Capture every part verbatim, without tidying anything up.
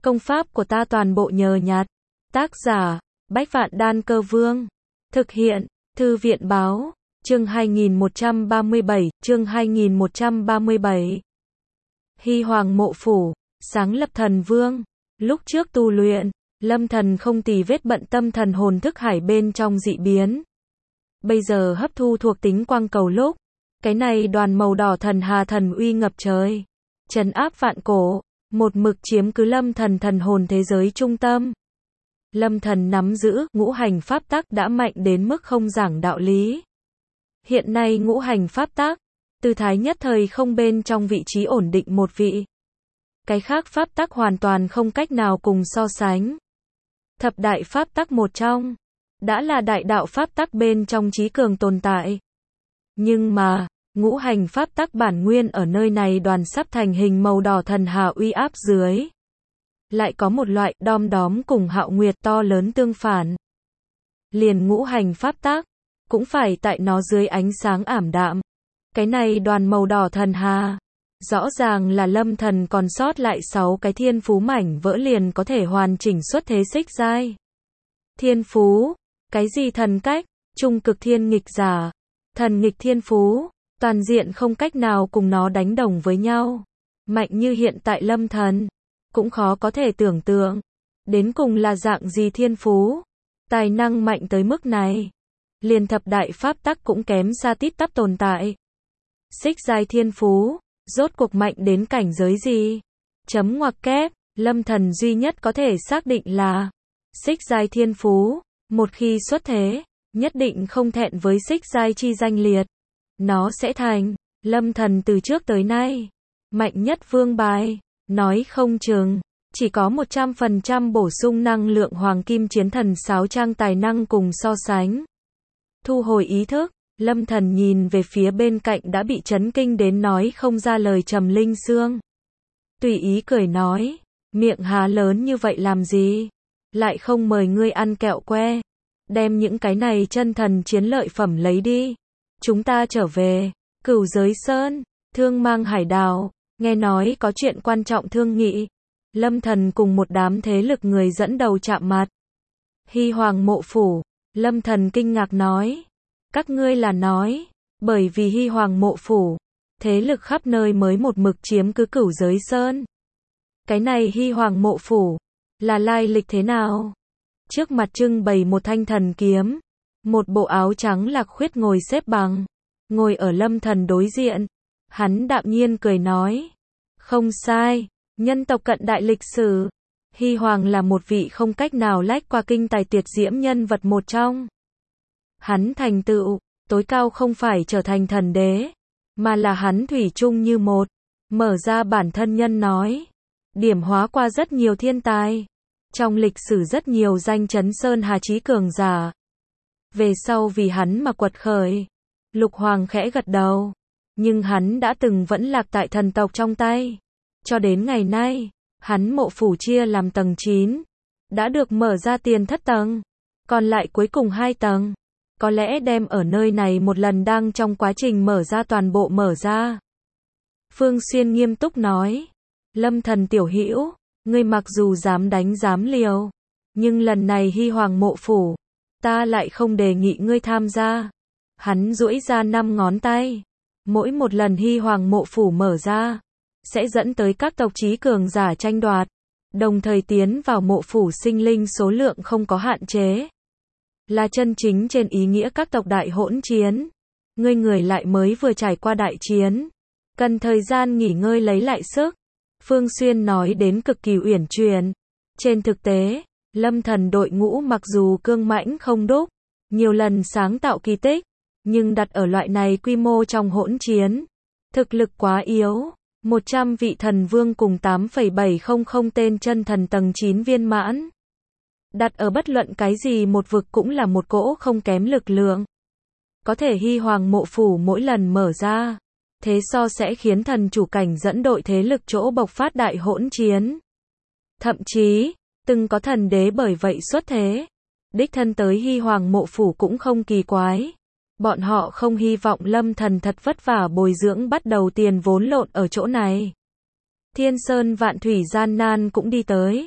Công pháp của ta toàn bộ nhờ nhặt. Tác giả, Bách Vạn Đan Cơ Vương. Thực hiện, Thư viện Báo. Chương hai nghìn một trăm ba mươi bảy, chương hai nghìn một trăm ba mươi bảy. Hy Hoàng Mộ Phủ, sáng lập thần vương. Lúc trước tu luyện, Lâm Thần không tì vết bận tâm thần hồn thức hải bên trong dị biến. Bây giờ hấp thu thuộc tính quang cầu lúc, cái này đoàn màu đỏ thần hà thần uy ngập trời, trấn áp vạn cổ, một mực chiếm cứ Lâm Thần thần hồn thế giới trung tâm. Lâm Thần nắm giữ ngũ hành pháp tắc đã mạnh đến mức không giảng đạo lý. Hiện nay ngũ hành pháp tắc, tư thái nhất thời không bên trong vị trí ổn định một vị. Cái khác pháp tắc hoàn toàn không cách nào cùng so sánh. Thập đại pháp tắc một trong, đã là đại đạo pháp tắc bên trong trí cường tồn tại. Nhưng mà, ngũ hành pháp tắc bản nguyên ở nơi này đoàn sắp thành hình màu đỏ thần hà uy áp dưới. Lại có một loại đom đóm cùng hạo nguyệt to lớn tương phản. Liền ngũ hành pháp tắc, cũng phải tại nó dưới ánh sáng ảm đạm. Cái này đoàn màu đỏ thần hà, rõ ràng là Lâm Thần còn sót lại sáu cái thiên phú mảnh vỡ liền có thể hoàn chỉnh xuất thế xích giai. Thiên phú, cái gì thần cách, trung cực thiên nghịch giả, thần nghịch thiên phú, toàn diện không cách nào cùng nó đánh đồng với nhau. Mạnh như hiện tại Lâm Thần, cũng khó có thể tưởng tượng, đến cùng là dạng gì thiên phú, tài năng mạnh tới mức này. Liền thập đại pháp tắc cũng kém xa tít tắp tồn tại. Xích giai thiên phú, rốt cuộc mạnh đến cảnh giới gì? Chấm ngoặc kép, Lâm Thần duy nhất có thể xác định là xích giai thiên phú, một khi xuất thế, nhất định không thẹn với xích giai chi danh liệt. Nó sẽ thành Lâm Thần từ trước tới nay mạnh nhất vương bài, nói không chừng chỉ có một trăm phần trăm bổ sung năng lượng hoàng kim chiến thần sáo trang tài năng cùng so sánh. Thu hồi ý thức, Lâm Thần nhìn về phía bên cạnh đã bị chấn kinh đến nói không ra lời Trầm Linh Sương. Tùy ý cười nói, miệng há lớn như vậy làm gì? Lại không mời ngươi ăn kẹo que. Đem những cái này chân thần chiến lợi phẩm lấy đi. Chúng ta trở về, Cửu Giới Sơn, Thương Mang Hải Đảo, nghe nói có chuyện quan trọng thương nghị. Lâm Thần cùng một đám thế lực người dẫn đầu chạm mặt. Hy Hoàng Mộ Phủ, Lâm Thần kinh ngạc nói. Các ngươi là nói, bởi vì Hy Hoàng Mộ Phủ, thế lực khắp nơi mới một mực chiếm cứ Cửu Giới Sơn. Cái này Hy Hoàng Mộ Phủ, là lai lịch thế nào? Trước mặt trưng bày một thanh thần kiếm, một bộ áo trắng lạc khuyết ngồi xếp bằng, ngồi ở Lâm Thần đối diện. Hắn đạm nhiên cười nói, không sai, nhân tộc cận đại lịch sử, Hy Hoàng là một vị không cách nào lách qua kinh tài tuyệt diễm nhân vật một trong. Hắn thành tựu, tối cao không phải trở thành thần đế, mà là hắn thủy chung như một, mở ra bản thân nhân nói, điểm hóa qua rất nhiều thiên tài, trong lịch sử rất nhiều danh chấn sơn hà chí cường giả. Về sau vì hắn mà quật khởi, Lục Hoàng khẽ gật đầu, nhưng hắn đã từng vẫn lạc tại thần tộc trong tay. Cho đến ngày nay, hắn mộ phủ chia làm tầng chín, đã được mở ra tiền thất tầng, còn lại cuối cùng hai tầng. Có lẽ đem ở nơi này một lần đang trong quá trình mở ra toàn bộ mở ra. Phương Xuyên nghiêm túc nói, Lâm Thần tiểu hữu, ngươi mặc dù dám đánh dám liều, nhưng lần này Hy Hoàng Mộ Phủ, ta lại không đề nghị ngươi tham gia. Hắn duỗi ra năm ngón tay, mỗi một lần Hy Hoàng Mộ Phủ mở ra, sẽ dẫn tới các tộc chí cường giả tranh đoạt, đồng thời tiến vào mộ phủ sinh linh số lượng không có hạn chế. Là chân chính trên ý nghĩa các tộc đại hỗn chiến. Ngươi người lại mới vừa trải qua đại chiến, cần thời gian nghỉ ngơi lấy lại sức. Phương Xuyên nói đến cực kỳ uyển chuyển. Trên thực tế, Lâm Thần đội ngũ mặc dù cương mãnh không đúc, nhiều lần sáng tạo kỳ tích, nhưng đặt ở loại này quy mô trong hỗn chiến, thực lực quá yếu. một trăm vị thần vương cùng tám phẩy bảy không không tên chân thần tầng chín viên mãn. Đặt ở bất luận cái gì một vực cũng là một cỗ không kém lực lượng. Có thể Hy Hoàng Mộ Phủ mỗi lần mở ra, thế so sẽ khiến thần chủ cảnh dẫn đội thế lực chỗ bộc phát đại hỗn chiến. Thậm chí, từng có thần đế bởi vậy xuất thế. Đích thân tới Hy Hoàng Mộ Phủ cũng không kỳ quái. Bọn họ không hy vọng Lâm Thần thật vất vả bồi dưỡng bắt đầu tiền vốn lộn ở chỗ này. Thiên Sơn Vạn Thủy gian nan cũng đi tới.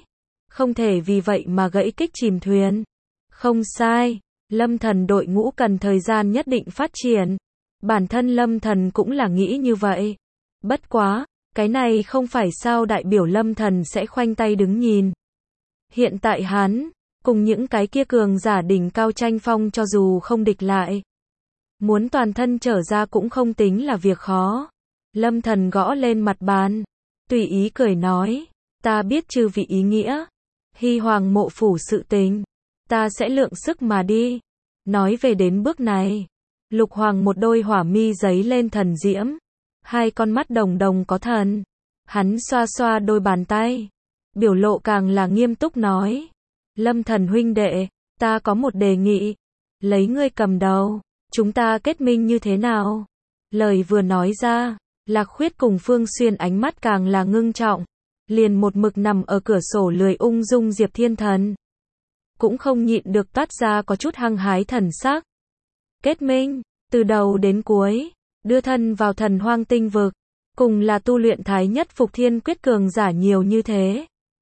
không thể vì vậy mà gãy kích chìm thuyền. Không sai, Lâm Thần đội ngũ cần thời gian nhất định phát triển. Bản thân Lâm Thần cũng là nghĩ như vậy. Bất quá, cái này không phải sao đại biểu Lâm Thần sẽ khoanh tay đứng nhìn. Hiện tại hắn, cùng những cái kia cường giả đỉnh cao tranh phong cho dù không địch lại. Muốn toàn thân trở ra cũng không tính là việc khó. Lâm Thần gõ lên mặt bàn, tùy ý cười nói, ta biết chư vị ý nghĩa. Hy Hoàng mộ phủ sự tình, ta sẽ lượng sức mà đi. Nói về đến bước này, Lục Hoàng một đôi hỏa mi giấy lên thần diễm, hai con mắt đồng đồng có thần. Hắn xoa xoa đôi bàn tay, biểu lộ càng là nghiêm túc nói, Lâm Thần huynh đệ, ta có một đề nghị, lấy ngươi cầm đầu, chúng ta kết minh như thế nào? Lời vừa nói ra, Lạc Khuyết cùng Phương Xuyên ánh mắt càng là ngưng trọng, liền một mực nằm ở cửa sổ lười ung dung Diệp Thiên Thần cũng không nhịn được toát ra có chút hăng hái thần sắc. Kết minh, từ đầu đến cuối, đưa thân vào thần hoang tinh vực, cùng là tu luyện thái nhất phục thiên quyết cường giả nhiều như thế.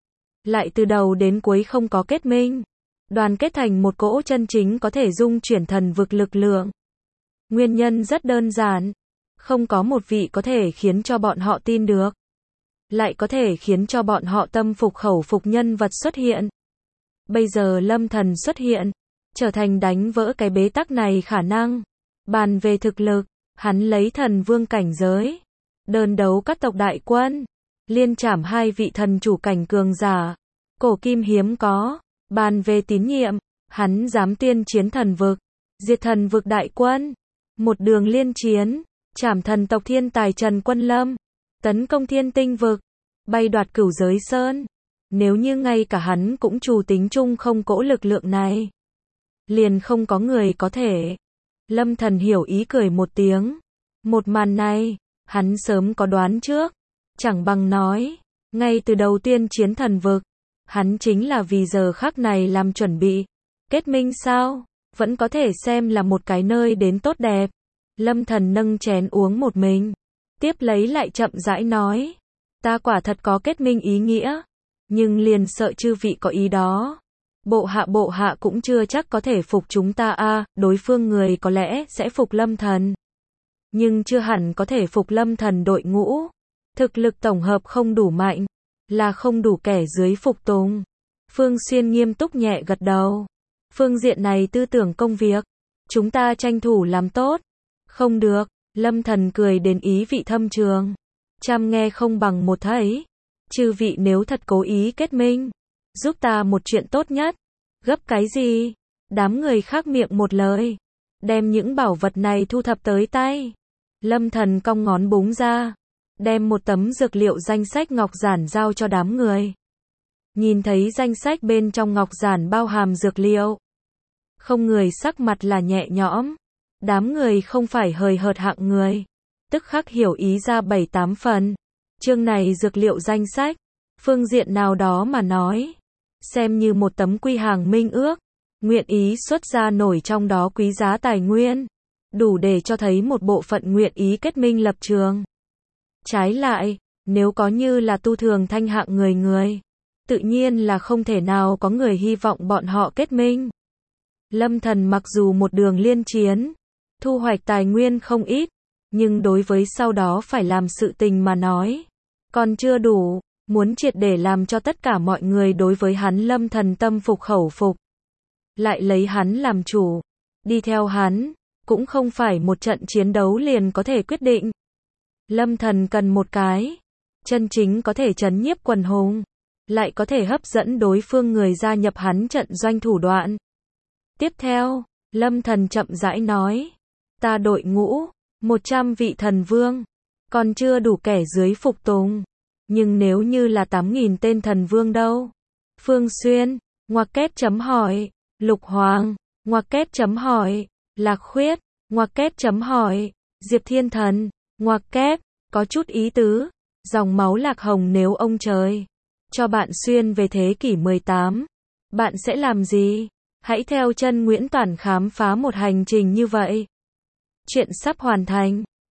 Lại từ đầu đến cuối không có kết minh, đoàn kết thành một cỗ chân chính có thể dung chuyển thần vực lực lượng. Nguyên nhân rất đơn giản, không có một vị có thể khiến cho bọn họ tin được, lại có thể khiến cho bọn họ tâm phục khẩu phục nhân vật xuất hiện. Bây giờ Lâm Thần xuất hiện, trở thành đánh vỡ cái bế tắc này khả năng. Bàn về thực lực, hắn lấy thần vương cảnh giới, đơn đấu các tộc đại quân, liên trảm hai vị thần chủ cảnh cường giả, cổ kim hiếm có. Bàn về tín nhiệm, hắn dám tiên chiến thần vực, diệt thần vực đại quân, một đường liên chiến, trảm thần tộc thiên tài Trần Quân Lâm, tấn công thiên tinh vực, bay đoạt cửu giới sơn. Nếu như ngay cả hắn cũng trù tính chung không cỗ lực lượng này, liền không có người có thể. Lâm Thần hiểu ý cười một tiếng. Một màn này, hắn sớm có đoán trước, chẳng bằng nói, ngay từ đầu tiên chiến thần vực, hắn chính là vì giờ khắc này làm chuẩn bị. Kết minh sao? Vẫn có thể xem là một cái nơi đến tốt đẹp. Lâm Thần nâng chén uống một mình, tiếp lấy lại chậm rãi nói, ta quả thật có kết minh ý nghĩa, nhưng liền sợ chư vị có ý đó. Bộ hạ bộ hạ cũng chưa chắc có thể phục chúng ta a, à, đối phương người có lẽ sẽ phục Lâm Thần, nhưng chưa hẳn có thể phục Lâm Thần đội ngũ. Thực lực tổng hợp không đủ mạnh, là không đủ kẻ dưới phục tùng. Phương Xuyên nghiêm túc nhẹ gật đầu. Phương diện này tư tưởng công việc, chúng ta tranh thủ làm tốt. Không được, Lâm Thần cười đến ý vị thâm trường. Trăm nghe không bằng một thấy. Chư vị nếu thật cố ý kết minh, giúp ta một chuyện tốt nhất. Gấp cái gì? Đám người khác miệng một lời, đem những bảo vật này thu thập tới tay. Lâm Thần cong ngón búng ra, đem một tấm dược liệu danh sách ngọc giản giao cho đám người. Nhìn thấy danh sách bên trong ngọc giản bao hàm dược liệu, không người sắc mặt là nhẹ nhõm. Đám người không phải hời hợt hạng người, tức khắc hiểu ý ra bảy tám phần. Chương này dược liệu danh sách, phương diện nào đó mà nói, xem như một tấm quy hàng minh ước, nguyện ý xuất ra nổi trong đó quý giá tài nguyên, đủ để cho thấy một bộ phận nguyện ý kết minh lập trường. Trái lại, nếu có như là tu thường thanh hạng người người, tự nhiên là không thể nào có người hy vọng bọn họ kết minh. Lâm Thần mặc dù một đường liên chiến, thu hoạch tài nguyên không ít, nhưng đối với sau đó phải làm sự tình mà nói, còn chưa đủ. Muốn triệt để làm cho tất cả mọi người đối với hắn Lâm Thần tâm phục khẩu phục, lại lấy hắn làm chủ, đi theo hắn, cũng không phải một trận chiến đấu liền có thể quyết định. Lâm Thần cần một cái chân chính có thể trấn nhiếp quần hùng, lại có thể hấp dẫn đối phương người gia nhập hắn trận doanh thủ đoạn. Tiếp theo, Lâm Thần chậm rãi nói, ta đội ngũ một trăm vị thần vương, còn chưa đủ kẻ dưới phục tùng. Nhưng nếu như là tám nghìn tên thần vương đâu? Phương Xuyên, ngoặc kép chấm hỏi. Lục Hoàng, ngoặc kép chấm hỏi. Lạc Khuyết, ngoặc kép chấm hỏi. Diệp Thiên Thần, ngoặc kép, có chút ý tứ. Dòng máu Lạc Hồng nếu ông trời cho bạn xuyên về thế kỷ mười tám, bạn sẽ làm gì? Hãy theo chân Nguyễn Toản khám phá một hành trình như vậy. Chuyện sắp hoàn thành.